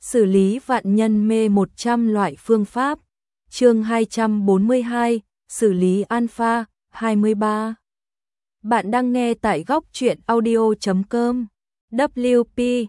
Xử lý vạn nhân mê 100 loại phương pháp. Chương 242, xử lý alpha 23. Bạn đang nghe tại góc truyện audio.com. WP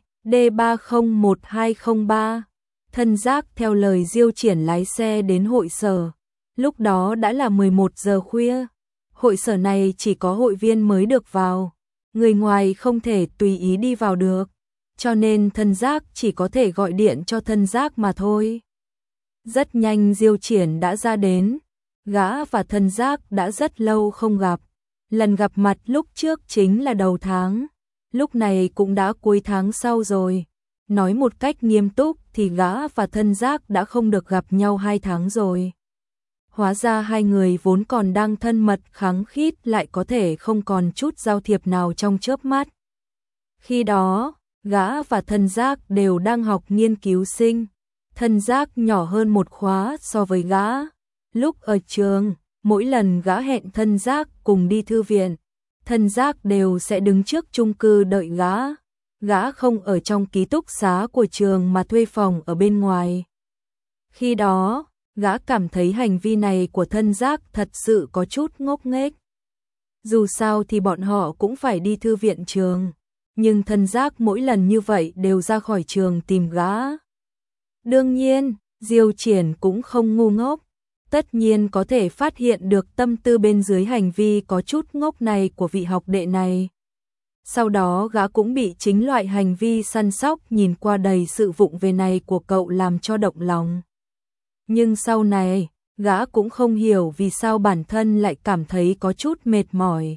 D301203. Thân giác theo lời Diêu Triển lái xe đến hội sở. Lúc đó đã là 11 giờ khuya. Hội sở này chỉ có hội viên mới được vào, người ngoài không thể tùy ý đi vào được, cho nên thân giác chỉ có thể gọi điện cho thân giác mà thôi. Rất nhanh Diêu Triển đã ra đến, gã và thân giác đã rất lâu không gặp. Lần gặp mặt lúc trước chính là đầu tháng, lúc này cũng đã cuối tháng sau rồi. Nói một cách nghiêm túc thì gã và thân giác đã không được gặp nhau 2 tháng rồi. Hóa ra hai người vốn còn đang thân mật khăng khít lại có thể không còn chút giao thiệp nào trong chớp mắt. Khi đó, gã và thân giác đều đang học nghiên cứu sinh. Thân giác nhỏ hơn một khóa so với gã. Lúc ở trường, mỗi lần gã hẹn thân giác cùng đi thư viện, thân giác đều sẽ đứng trước chung cư đợi gã. Gã không ở trong ký túc xá của trường mà thuê phòng ở bên ngoài. Khi đó, gã cảm thấy hành vi này của thân giác thật sự có chút ngốc nghếch. Dù sao thì bọn họ cũng phải đi thư viện trường, nhưng thân giác mỗi lần như vậy đều ra khỏi trường tìm gã. Đương nhiên, Diêu Triển cũng không ngu ngốc, tất nhiên có thể phát hiện được tâm tư bên dưới hành vi có chút ngốc này của vị học đệ này. Sau đó gã cũng bị chính loại hành vi săn sóc nhìn qua đầy sự vụng về này của cậu làm cho động lòng. Nhưng sau này, gã cũng không hiểu vì sao bản thân lại cảm thấy có chút mệt mỏi.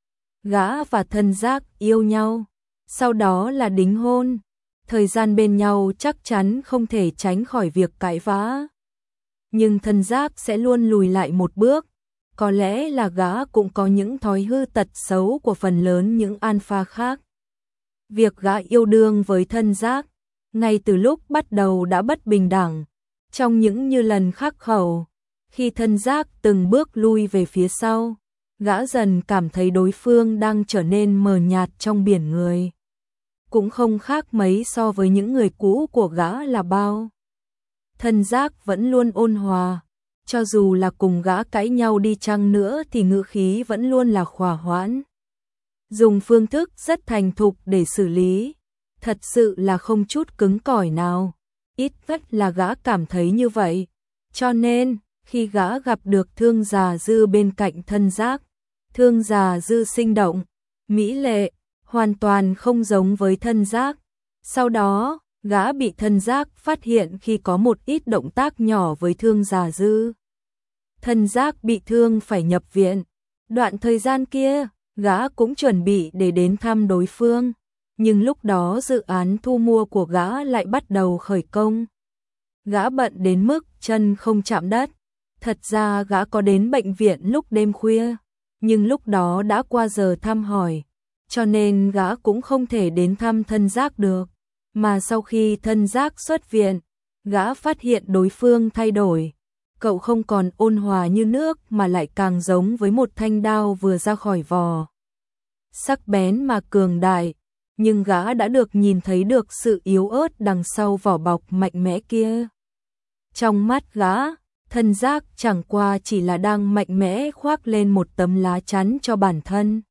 Gã và thân giác yêu nhau, sau đó là đính hôn. Thời gian bên nhau chắc chắn không thể tránh khỏi việc cãi vã. Nhưng thân giác sẽ luôn lùi lại một bước. Có lẽ là gã cũng có những thói hư tật xấu của phần lớn những alpha khác. Việc gã yêu đương với thân giác, ngay từ lúc bắt đầu đã bất bình đẳng. Trong những như lần khắc khẩu, khi thân giác từng bước lui về phía sau, gã dần cảm thấy đối phương đang trở nên mờ nhạt trong biển người. Cũng không khác mấy so với những người cũ của gã là bao. Thân giác vẫn luôn ôn hòa, cho dù là cùng gã cãi nhau đi chăng nữa thì ngữ khí vẫn luôn là hòa hoãn. Dùng phương thức rất thành thục để xử lý, thật sự là không chút cứng cỏi nào. Ít nhất là gã cảm thấy như vậy. Cho nên, khi gã gặp được Thương Già Dư bên cạnh thân giác, Thương Già Dư sinh động, mỹ lệ, hoàn toàn không giống với thân giác. Sau đó, gã bị thân giác phát hiện khi có một ít động tác nhỏ với Thương Già Dư. Thân giác bị thương phải nhập viện. Đoạn thời gian kia, gã cũng chuẩn bị để đến thăm đối phương. Nhưng lúc đó dự án thu mua của gã lại bắt đầu khởi công. Gã bận đến mức chân không chạm đất. Thật ra gã có đến bệnh viện lúc đêm khuya, nhưng lúc đó đã qua giờ thăm hỏi, cho nên gã cũng không thể đến thăm thân giác được. Mà sau khi thân giác xuất viện, gã phát hiện đối phương thay đổi. Cậu không còn ôn hòa như nước mà lại càng giống với một thanh đao vừa ra khỏi vỏ. Sắc bén mà cường đại, nhưng gã đã được nhìn thấy được sự yếu ớt đằng sau vỏ bọc mạnh mẽ kia. Trong mắt gã, thân giác chẳng qua chỉ là đang mạnh mẽ khoác lên một tấm lá chắn cho bản thân.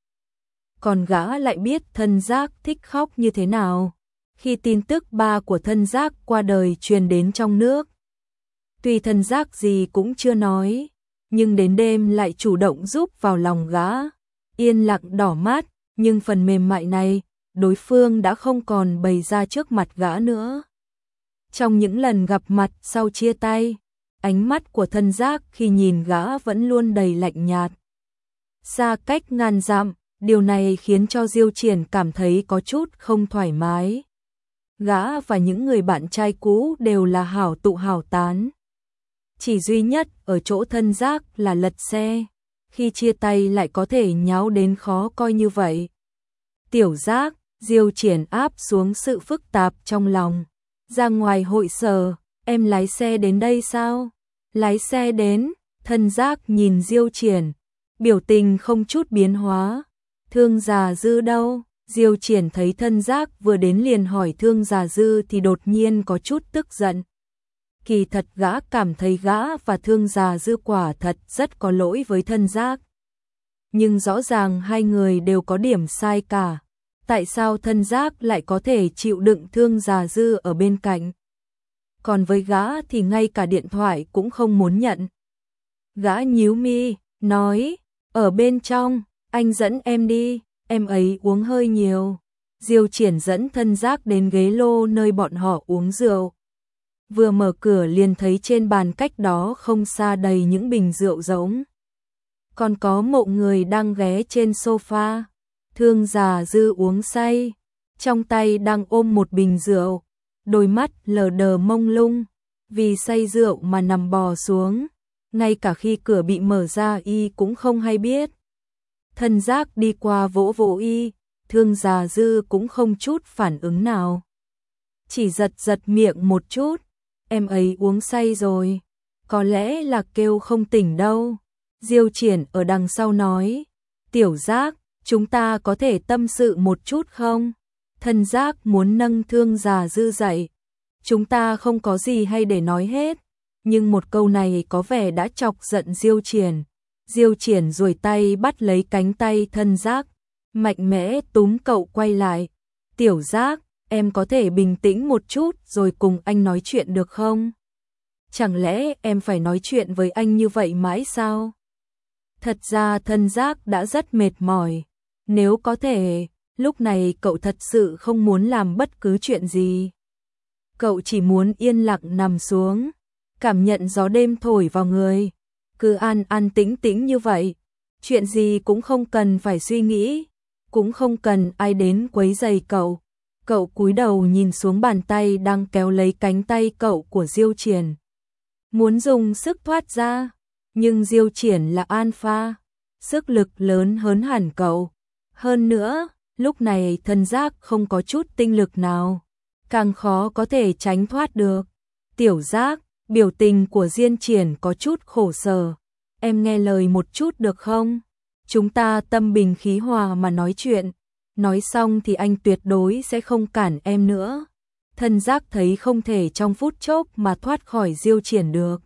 Còn gã lại biết thân giác thích khóc như thế nào. Khi tin tức ba của thân giác qua đời truyền đến trong nước, tuy thân giác gì cũng chưa nói, nhưng đến đêm lại chủ động giúp vào lòng gã. Yên lặng đỏ mắt, nhưng phần mềm mại này, đối phương đã không còn bày ra trước mặt gã nữa. Trong những lần gặp mặt sau chia tay, ánh mắt của thân giác khi nhìn gã vẫn luôn đầy lạnh nhạt. Xa cách ngàn dặm, điều này khiến cho Diêu Triển cảm thấy có chút không thoải mái. Gã và những người bạn trai cũ đều là hảo tụ hảo tán. Chỉ duy nhất ở chỗ thân giác là lật xe, khi chia tay lại có thể nháo đến khó coi như vậy. Tiểu giác, Diêu Triển áp xuống sự phức tạp trong lòng. Ra ngoài hội sở, em lái xe đến đây sao? Lái xe đến, thân giác nhìn Diêu Triển, biểu tình không chút biến hóa. Thương Già Dư đâu? Diêu Triển thấy Thân Giác vừa đến liền hỏi Thương Già Dư thì đột nhiên có chút tức giận. Kỳ thật gã cảm thấy gã và Thương Già Dư quả thật rất có lỗi với Thân Giác. Nhưng rõ ràng hai người đều có điểm sai cả. Tại sao Thân Giác lại có thể chịu đựng Thương Già Dư ở bên cạnh? Còn với gã thì ngay cả điện thoại cũng không muốn nhận. Gã nhíu mi, nói, ở bên trong, anh dẫn em đi, em ấy uống hơi nhiều. Diêu Triển dẫn Thân Giác đến ghế lô nơi bọn họ uống rượu. Vừa mở cửa liền thấy trên bàn cách đó không xa đầy những bình rượu rỗng. Còn có một người đang ghé trên sofa. Thương Già Dư uống say, trong tay đang ôm một bình rượu, đôi mắt lờ đờ mông lung, vì say rượu mà nằm bò xuống, ngay cả khi cửa bị mở ra y cũng không hay biết. Thân Giác đi qua vỗ vỗ y, Thương Già Dư cũng không chút phản ứng nào. Chỉ giật giật miệng một chút, em ấy uống say rồi, có lẽ là kêu không tỉnh đâu. Diêu Triển ở đằng sau nói, Tiểu Giác, chúng ta có thể tâm sự một chút không? Thân Giác muốn nâng Thương Già Dư dậy. Chúng ta không có gì hay để nói hết. Nhưng một câu này có vẻ đã chọc giận Diêu Triển. Diêu Triển duỗi tay bắt lấy cánh tay Thân Giác, mạnh mẽ túm cậu quay lại. Tiểu Giác, em có thể bình tĩnh một chút rồi cùng anh nói chuyện được không? Chẳng lẽ em phải nói chuyện với anh như vậy mãi sao? Thật ra Thân Giác đã rất mệt mỏi. Nếu có thể, lúc này cậu thật sự không muốn làm bất cứ chuyện gì. Cậu chỉ muốn yên lặng nằm xuống, cảm nhận gió đêm thổi vào người. Cứ an an tĩnh tĩnh như vậy, chuyện gì cũng không cần phải suy nghĩ, cũng không cần ai đến quấy rầy cậu. Cậu cúi đầu nhìn xuống bàn tay đang kéo lấy cánh tay cậu của Diêu Triển. Muốn dùng sức thoát ra, nhưng Diêu Triển là alpha, sức lực lớn hơn hẳn cậu. Hơn nữa, lúc này Thân Giác không có chút tinh lực nào, càng khó có thể tránh thoát được. Tiểu Giác, biểu tình của Diên Triển có chút khổ sở. Em nghe lời một chút được không? Chúng ta tâm bình khí hòa mà nói chuyện. Nói xong thì anh tuyệt đối sẽ không cản em nữa. Thân Giác thấy không thể trong phút chốc mà thoát khỏi Diêu Triển được.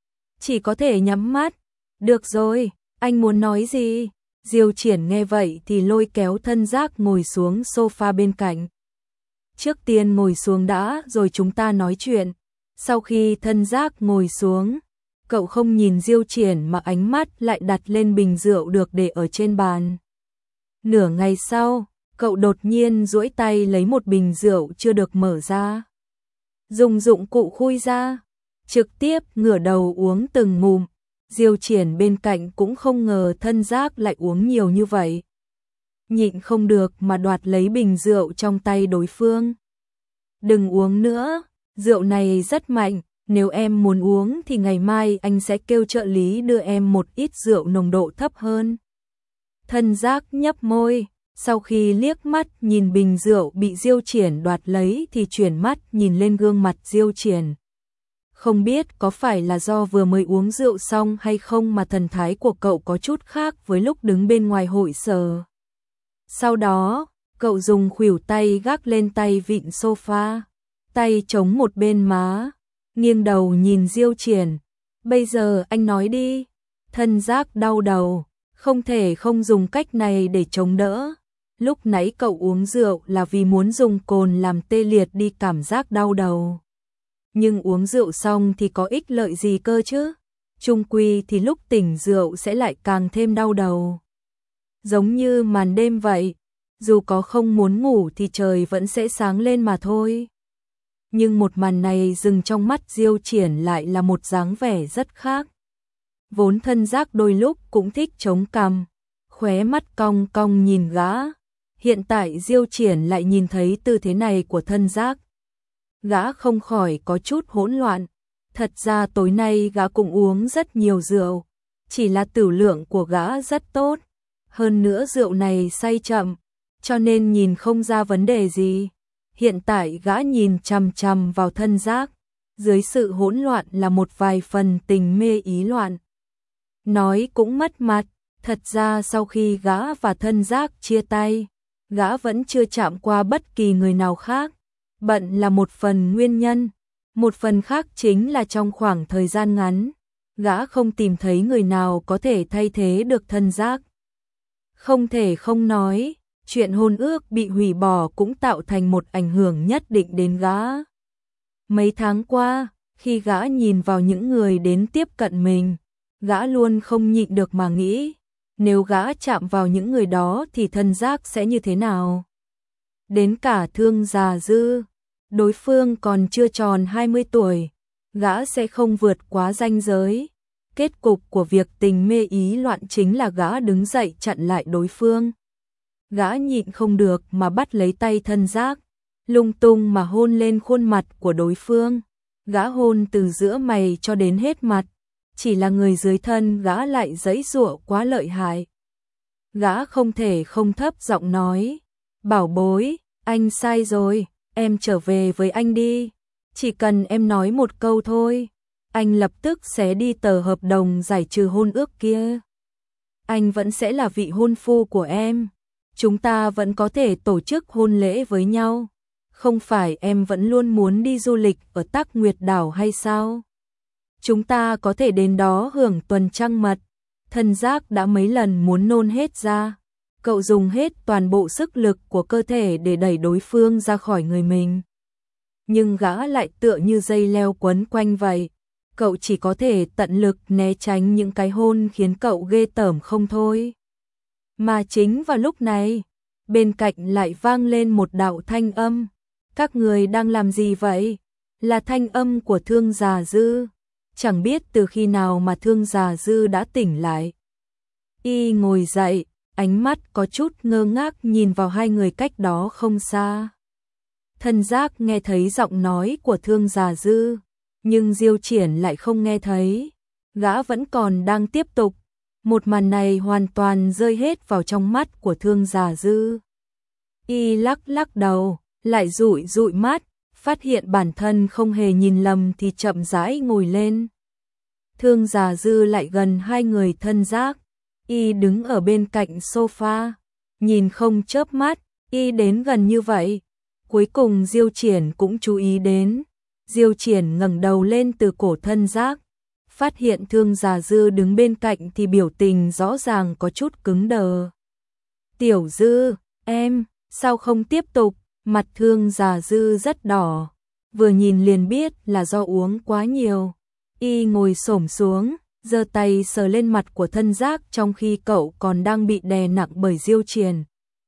Chỉ có thể nhắm mắt. Được rồi, anh muốn nói gì? Diêu Triển nghe vậy thì lôi kéo Thân Giác ngồi xuống sofa bên cạnh. Trước tiên ngồi xuống đã rồi chúng ta nói chuyện. Sau khi Thân Giác ngồi xuống, cậu không nhìn Diêu Triển mà ánh mắt lại đặt lên bình rượu được để ở trên bàn. Nửa ngày sau, cậu đột nhiên duỗi tay lấy một bình rượu chưa được mở ra. Dùng dụng cụ khui ra, trực tiếp ngửa đầu uống từng ngụm. Diêu Triển bên cạnh cũng không ngờ Thân Giác lại uống nhiều như vậy. Nhịn không được mà đoạt lấy bình rượu trong tay đối phương. Đừng uống nữa, rượu này rất mạnh, nếu em muốn uống thì ngày mai anh sẽ kêu trợ lý đưa em một ít rượu nồng độ thấp hơn. Thân Giác nhấp môi, sau khi liếc mắt nhìn bình rượu bị Diêu Triển đoạt lấy thì chuyển mắt nhìn lên gương mặt Diêu Triển. Không biết có phải là do vừa mới uống rượu xong hay không mà thần thái của cậu có chút khác với lúc đứng bên ngoài hội sở. Sau đó, cậu dùng khuỷu tay gác lên tay vịn sofa, tay chống một bên má, nghiêng đầu nhìn Diêu Triển. Bây giờ anh nói đi. Thân Giác đau đầu, không thể không dùng cách này để chống đỡ. Lúc nãy cậu uống rượu là vì muốn dùng cồn làm tê liệt đi cảm giác đau đầu. Nhưng uống rượu xong thì có ích lợi gì cơ chứ? Chung quy thì lúc tỉnh rượu sẽ lại càng thêm đau đầu. Giống như màn đêm vậy, dù có không muốn ngủ thì trời vẫn sẽ sáng lên mà thôi. Nhưng một màn này dừng trong mắt Diêu Triển lại là một dáng vẻ rất khác. Vốn Thân Giác đôi lúc cũng thích chống cằm, khóe mắt cong cong nhìn gã. Hiện tại Diêu Triển lại nhìn thấy tư thế này của Thân Giác. Gã không khỏi có chút hỗn loạn. Thật ra tối nay gã cũng uống rất nhiều rượu, chỉ là tửu lượng của gã rất tốt. Hơn nữa rượu này say chậm, cho nên nhìn không ra vấn đề gì. Hiện tại gã nhìn chằm chằm vào Thân Giác, dưới sự hỗn loạn là một vài phần tình mê ý loạn. Nói cũng mất mặt, thật ra sau khi gã và Thân Giác chia tay, gã vẫn chưa chạm qua bất kỳ người nào khác. Bận là một phần nguyên nhân, một phần khác chính là trong khoảng thời gian ngắn, gã không tìm thấy người nào có thể thay thế được Thân Giác. Không thể không nói, chuyện hôn ước bị hủy bỏ cũng tạo thành một ảnh hưởng nhất định đến gã. Mấy tháng qua, khi gã nhìn vào những người đến tiếp cận mình, gã luôn không nhịn được mà nghĩ, nếu gã chạm vào những người đó thì Thân Giác sẽ như thế nào? Đến cả Thương Già Dư, đối phương còn chưa tròn 20 tuổi, gã sẽ không vượt quá ranh giới. Kết cục của việc tình mê ý loạn chính là gã đứng dậy chặn lại đối phương. Gã nhịn không được mà bắt lấy tay Thân Giác, lung tung mà hôn lên khuôn mặt của đối phương. Gã hôn từ giữa mày cho đến hết mặt, chỉ là người dưới thân gã lại giãy giụa quá lợi hại. Gã không thể không thấp giọng nói, bảo bối, anh sai rồi, em trở về với anh đi. Chỉ cần em nói một câu thôi, anh lập tức sẽ đi tờ hợp đồng giải trừ hôn ước kia. Anh vẫn sẽ là vị hôn phu của em. Chúng ta vẫn có thể tổ chức hôn lễ với nhau. Không phải em vẫn luôn muốn đi du lịch ở Tắc Nguyệt Đảo hay sao? Chúng ta có thể đến đó hưởng tuần trăng mật. Thân Giác đã mấy lần muốn nôn hết ra. Cậu dùng hết toàn bộ sức lực của cơ thể để đẩy đối phương ra khỏi người mình. Nhưng gã lại tựa như dây leo quấn quanh vậy. Cậu chỉ có thể tận lực né tránh những cái hôn khiến cậu ghê tởm không thôi. Mà chính vào lúc này, bên cạnh lại vang lên một đạo thanh âm. Các người đang làm gì vậy? Là thanh âm của Thương Già Dư. Chẳng biết từ khi nào mà Thương Già Dư đã tỉnh lại. Y ngồi dậy, ánh mắt có chút ngơ ngác nhìn vào hai người cách đó không xa. Thân Giác nghe thấy giọng nói của Thương Già Dư, nhưng Diêu Triển lại không nghe thấy. Gã vẫn còn đang tiếp tục. Một màn này hoàn toàn rơi hết vào trong mắt của Thương Già Dư. Y lắc lắc đầu, lại dụi dụi mắt, phát hiện bản thân không hề nhìn lầm thì chậm rãi ngồi lên. Thương Già Dư lại gần hai người Thân Giác. Y đứng ở bên cạnh sofa, nhìn không chớp mắt. Y đến gần như vậy, cuối cùng Diêu Triển cũng chú ý đến. Diêu Triển ngẩng đầu lên từ cổ Thân Giác, phát hiện Thương Già Dư đứng bên cạnh thì biểu tình rõ ràng có chút cứng đờ. Tiểu Dư, em, sao không tiếp tục? Mặt Thương Già Dư rất đỏ, vừa nhìn liền biết là do uống quá nhiều. Y ngồi xổm xuống, giơ tay sờ lên mặt của Thân Giác trong khi cậu còn đang bị đè nặng bởi Diêu Triển.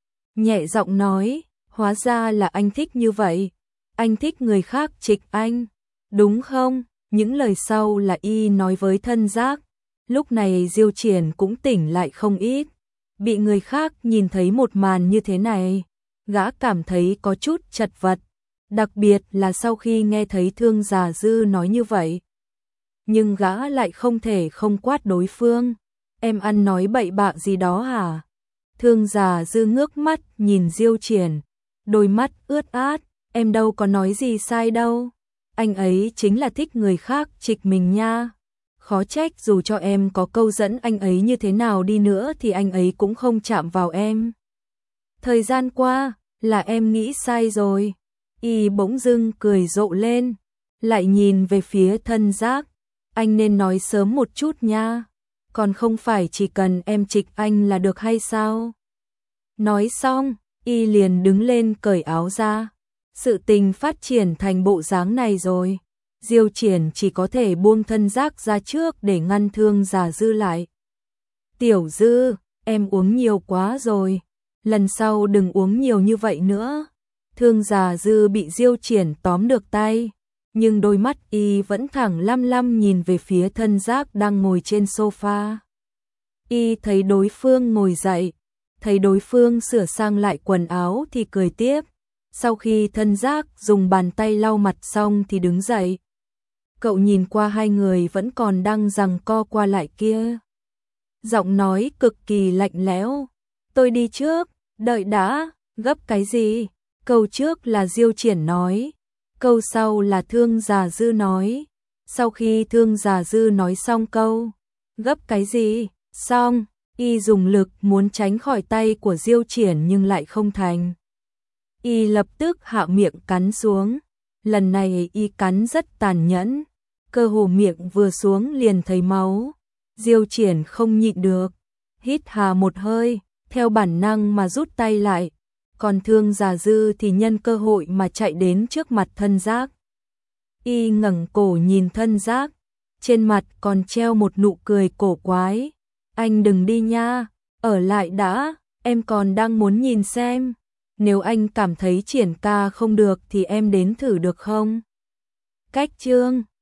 Nhẹ giọng nói, hóa ra là anh thích như vậy. Anh thích người khác trịch anh, đúng không? Những lời sau là Y nói với Thân Giác. Lúc này Diêu Triển cũng tỉnh lại không ít. Bị người khác nhìn thấy một màn như thế này, gã cảm thấy có chút chật vật. Đặc biệt là sau khi nghe thấy Thương Già Dư nói như vậy. Nhưng gã lại không thể không quát đối phương. Em ăn nói bậy bạ gì đó hả? Thương Già Dư ngước mắt nhìn Diêu Triển, đôi mắt ướt át. Em đâu có nói gì sai đâu. Anh ấy chính là thích người khác trịch mình nha. Khó trách dù cho em có câu dẫn anh ấy như thế nào đi nữa thì anh ấy cũng không chạm vào em. Thời gian qua, là em nghĩ sai rồi. Y bỗng dưng cười rộ lên, lại nhìn về phía Thân Giác. Anh nên nói sớm một chút nha. Còn không phải chỉ cần em trịch anh là được hay sao? Nói xong, Y liền đứng lên cởi áo ra. Sự tình phát triển thành bộ dáng này rồi. Diêu Triển chỉ có thể buông Thân Giác ra trước để ngăn Thương Già Dư lại. Tiểu Dư, em uống nhiều quá rồi. Lần sau đừng uống nhiều như vậy nữa. Thương Già Dư bị Diêu Triển tóm được tay, nhưng đôi mắt Y vẫn thẳng lăm lăm nhìn về phía Thân Giác đang ngồi trên sofa. Y thấy đối phương ngồi dậy, thấy đối phương sửa sang lại quần áo thì cười tiếp. Sau khi Thân Giác dùng bàn tay lau mặt xong thì đứng dậy. Cậu nhìn qua hai người vẫn còn đang giằng co qua lại kia. Giọng nói cực kỳ lạnh lẽo. Tôi đi trước, đợi đã, gấp cái gì? Câu trước là Diêu Triển nói, câu sau là Thương Già Dư nói. Sau khi Thương Già Dư nói xong câu, gấp cái gì? Xong, Y dùng lực muốn tránh khỏi tay của Diêu Triển nhưng lại không thành. Y lập tức hạ miệng cắn xuống. Lần này Y cắn rất tàn nhẫn, cơ hồ miệng vừa xuống liền thấy máu. Diêu Triển không nhịn được, hít hà một hơi, theo bản năng mà rút tay lại. Còn Thương Già Dư thì nhân cơ hội mà chạy đến trước mặt Thân Giác. Y ngẩng cổ nhìn Thân Giác, trên mặt còn treo một nụ cười cổ quái. Anh đừng đi nha, ở lại đã, em còn đang muốn nhìn xem. Nếu anh cảm thấy Triển ca không được thì em đến thử được không? Cách chương